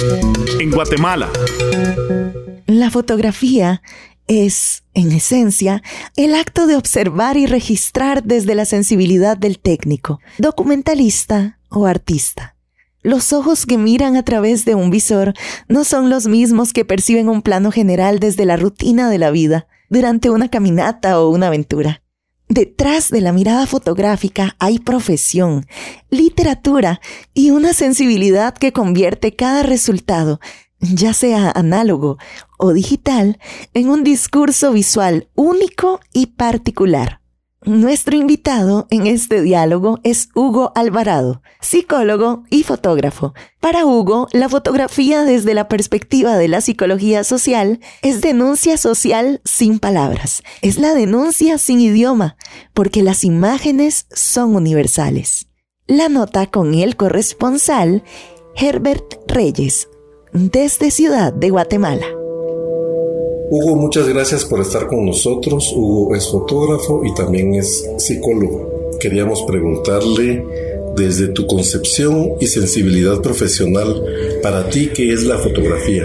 En Guatemala. La fotografía es, en esencia, el acto de observar y registrar desde la sensibilidad del técnico, documentalista o artista. Los ojos que miran a través de un visor no son los mismos que perciben un plano general desde la rutina de la vida, durante una caminata o una aventura. Detrás de la mirada fotográfica hay profesión, literatura y una sensibilidad que convierte cada resultado, ya sea análogo o digital, en un discurso visual único y particular. Nuestro invitado en este diálogo es Hugo Alvarado, psicólogo y fotógrafo. Para Hugo, la fotografía desde la perspectiva de la psicología social es denuncia social sin palabras. Es la denuncia sin idioma, porque las imágenes son universales. La nota con el corresponsal Herbert Reyes, desde Ciudad de Guatemala. Hugo, muchas gracias por estar con nosotros. Hugo es fotógrafo y también es psicólogo. Queríamos preguntarle, desde tu concepción y sensibilidad profesional, para ti, ¿qué es la fotografía?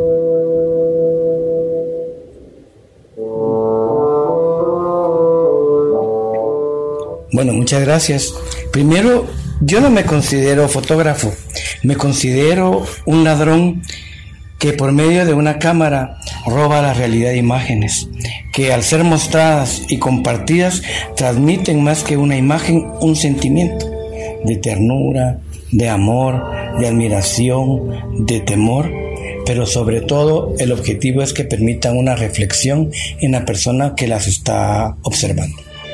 Bueno, muchas gracias. Primero, yo no me considero fotógrafo, me considero un ladrón que por medio de una cámara roba la realidad de imágenes, que al ser mostradas y compartidas transmiten más que una imagen, un sentimiento de ternura, de amor, de admiración, de temor, pero sobre todo el objetivo es que permitan una reflexión en la persona que las está observando.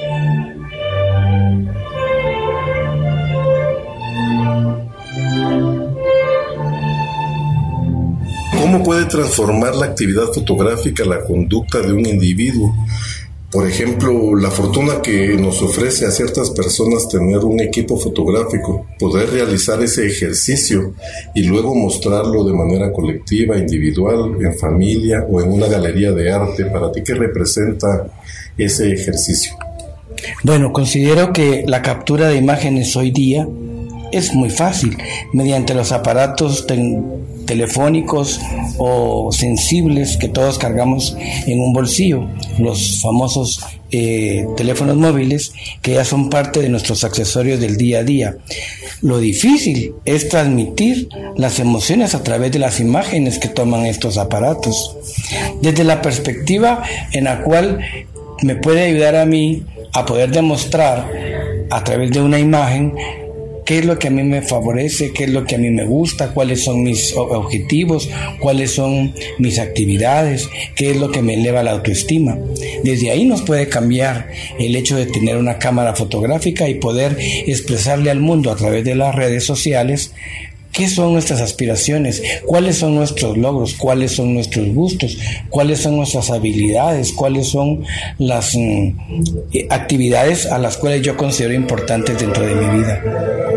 ¿Cómo puede transformar la actividad fotográfica la conducta de un individuo? Por ejemplo, la fortuna que nos ofrece a ciertas personas tener un equipo fotográfico, poder realizar ese ejercicio y luego mostrarlo de manera colectiva, individual, en familia o en una galería de arte. ¿Para ti qué representa ese ejercicio? Bueno, considero que la captura de imágenes hoy día es muy fácil, mediante los aparatos telefónicos o sensibles que todos cargamos en un bolsillo, los famosos teléfonos móviles, que ya son parte de nuestros accesorios del día a día. Lo difícil es transmitir las emociones a través de las imágenes que toman estos aparatos, desde la perspectiva en la cual me puede ayudar a mí a poder demostrar a través de una imagen qué es lo que a mí me favorece, qué es lo que a mí me gusta, cuáles son mis objetivos, cuáles son mis actividades, qué es lo que me eleva la autoestima. Desde ahí nos puede cambiar el hecho de tener una cámara fotográfica y poder expresarle al mundo a través de las redes sociales qué son nuestras aspiraciones, cuáles son nuestros logros, cuáles son nuestros gustos, cuáles son nuestras habilidades, cuáles son las actividades a las cuales yo considero importantes dentro de mi vida.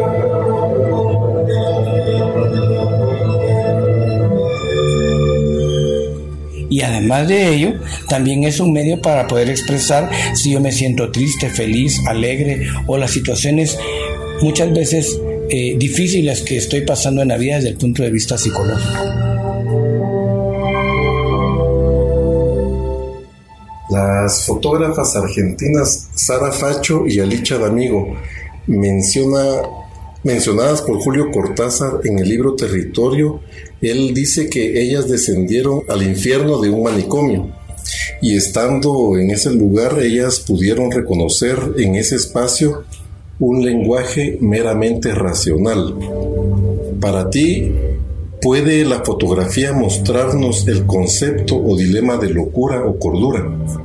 Y además de ello, también es un medio para poder expresar si yo me siento triste, feliz, alegre, o las situaciones muchas veces difíciles que estoy pasando en la vida desde el punto de vista psicológico. Las fotógrafas argentinas Sara Facho y Alicia D'Amigo, mencionadas por Julio Cortázar en el libro Territorio, él dice que ellas descendieron al infierno de un manicomio y estando en ese lugar ellas pudieron reconocer en ese espacio un lenguaje meramente racional. Para ti, ¿puede la fotografía mostrarnos el concepto o dilema de locura o cordura?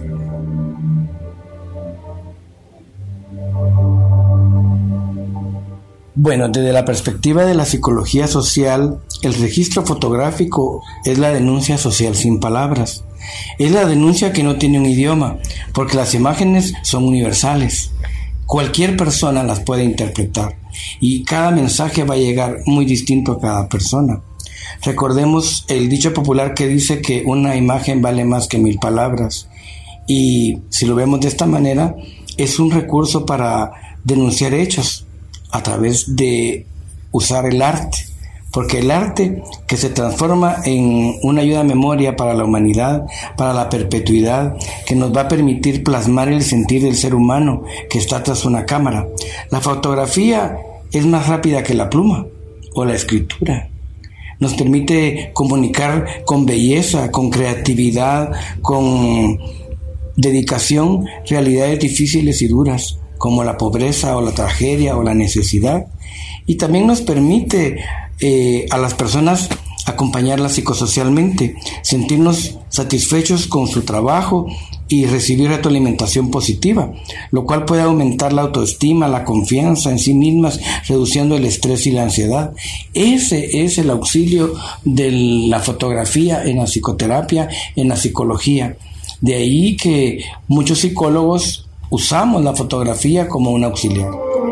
Bueno, desde la perspectiva de la psicología social, el registro fotográfico es la denuncia social sin palabras. Es la denuncia que no tiene un idioma, porque las imágenes son universales. Cualquier persona las puede interpretar y cada mensaje va a llegar muy distinto a cada persona. Recordemos el dicho popular que dice que una imagen vale más que 1000 palabras, y si lo vemos de esta manera, es un recurso para denunciar hechos a través de usar el arte porque el arte que se transforma en una ayuda a memoria para la humanidad, para la perpetuidad, que nos va a permitir plasmar el sentir del ser humano que está tras una cámara. La fotografía es más rápida que la pluma o la escritura. Nos permite comunicar con belleza, con creatividad, con dedicación, realidades difíciles y duras, como la pobreza o la tragedia o la necesidad. Y también nos permite a las personas acompañarlas psicosocialmente, sentirnos satisfechos con su trabajo y recibir retroalimentación positiva, lo cual puede aumentar la autoestima, la confianza en sí mismas, reduciendo el estrés y la ansiedad. Ese es el auxilio de la fotografía en la psicoterapia, en la psicología. De ahí que muchos psicólogos usamos la fotografía como un auxiliar.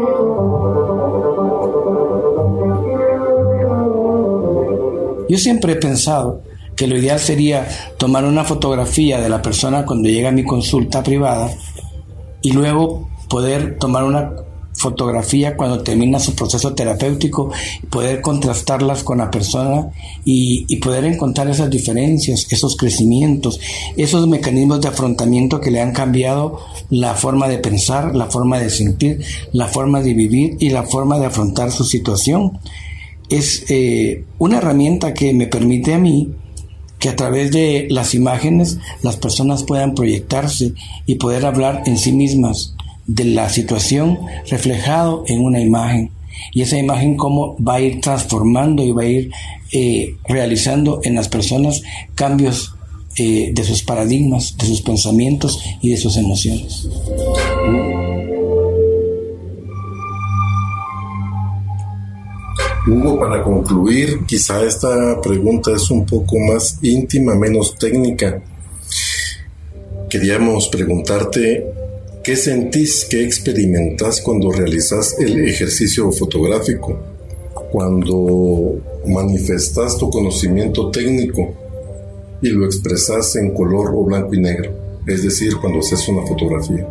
Yo siempre he pensado que lo ideal sería tomar una fotografía de la persona cuando llega a mi consulta privada y luego poder tomar una fotografía cuando termina su proceso terapéutico, poder contrastarlas con la persona y poder encontrar esas diferencias, esos crecimientos, esos mecanismos de afrontamiento que le han cambiado la forma de pensar, la forma de sentir, la forma de vivir y la forma de afrontar su situación. Es una herramienta que me permite a mí que a través de las imágenes las personas puedan proyectarse y poder hablar en sí mismas de la situación reflejado en una imagen. Y esa imagen cómo va a ir transformando y va a ir realizando en las personas cambios de sus paradigmas, de sus pensamientos y de sus emociones. Hugo, para concluir, quizá esta pregunta es un poco más íntima, menos técnica. Queríamos preguntarte, ¿qué sentís, qué experimentás cuando realizás el ejercicio fotográfico? Cuando manifestás tu conocimiento técnico y lo expresás en color o blanco y negro, es decir, cuando haces una fotografía.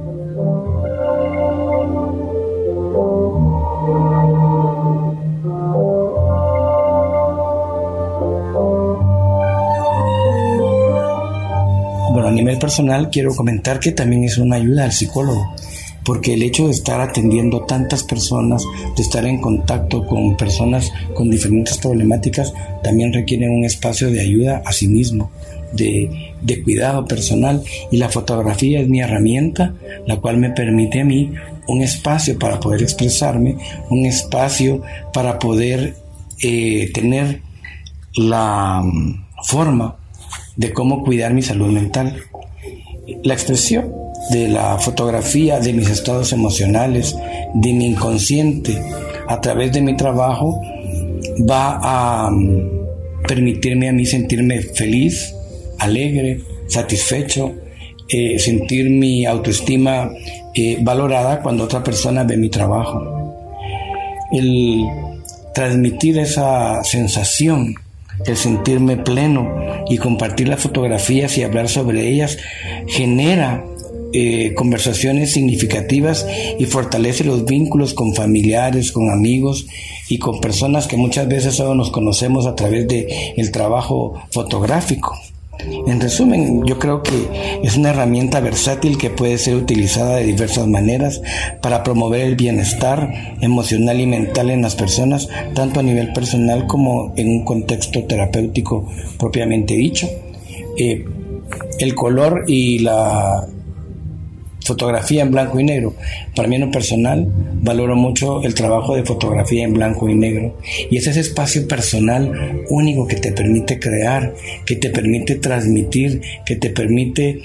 A nivel personal quiero comentar que también es una ayuda al psicólogo, porque el hecho de estar atendiendo tantas personas, de estar en contacto con personas con diferentes problemáticas, también requiere un espacio de ayuda a sí mismo, de cuidado personal, y la fotografía es mi herramienta, la cual me permite a mí un espacio para poder expresarme, un espacio para poder tener la forma de cómo cuidar mi salud mental. La expresión de la fotografía de mis estados emocionales, de mi inconsciente, a través de mi trabajo, va a permitirme a mí sentirme feliz, alegre, satisfecho, sentir mi autoestima valorada cuando otra persona ve mi trabajo. El transmitir esa sensación, el sentirme pleno y compartir las fotografías y hablar sobre ellas genera conversaciones significativas y fortalece los vínculos con familiares, con amigos y con personas que muchas veces solo nos conocemos a través del trabajo fotográfico. En resumen, yo creo que es una herramienta versátil que puede ser utilizada de diversas maneras para promover el bienestar emocional y mental en las personas, tanto a nivel personal como en un contexto terapéutico propiamente dicho. El color y la fotografía en blanco y negro. Para mí en lo personal valoro mucho el trabajo de fotografía en blanco y negro, y es ese espacio personal único que te permite crear, que te permite transmitir, que te permite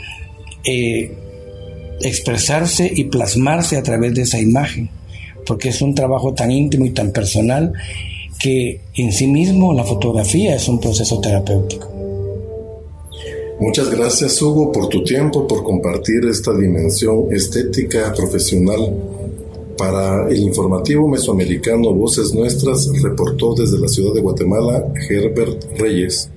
expresarse y plasmarse a través de esa imagen, porque es un trabajo tan íntimo y tan personal que en sí mismo la fotografía es un proceso terapéutico. Muchas gracias, Hugo, por tu tiempo, por compartir esta dimensión estética profesional. Para el informativo mesoamericano Voces Nuestras, reportó desde la ciudad de Guatemala Herbert Reyes.